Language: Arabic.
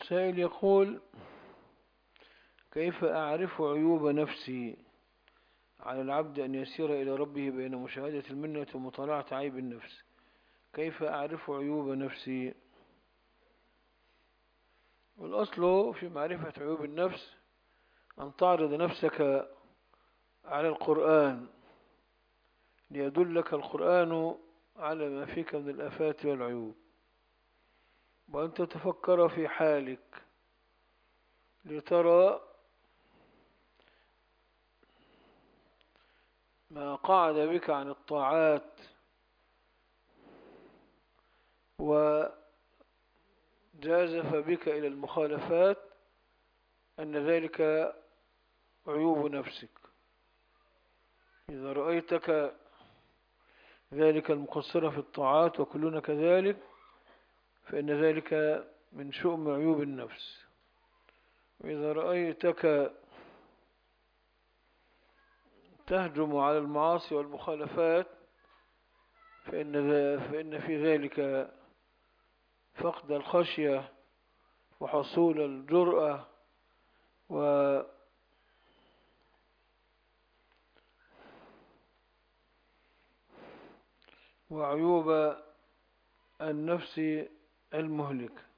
سائل يقول: كيف أعرف عيوب نفسي؟ على العبد أن يسير إلى ربه بين مشاهدة المنة ومطالعة عيب النفس. كيف أعرف عيوب نفسي؟ والأصل في معرفة عيوب النفس أن تعرض نفسك على القرآن ليدلك القرآن على ما فيك من الآفات والعيوب، وأن تتفكر في حالك لترى ما قعد بك عن الطاعات وجازف بك إلى المخالفات أن ذلك عيوب نفسك. إذا رأيتك ذلك المقصر في الطاعات وكلنا كذلك فإن ذلك من شؤم عيوب النفس. وإذا رأيتك تهجم على المعاصي والمخالفات فإن في ذلك فقد الخشية وحصول الجرأة وعيوب النفس المهلكة.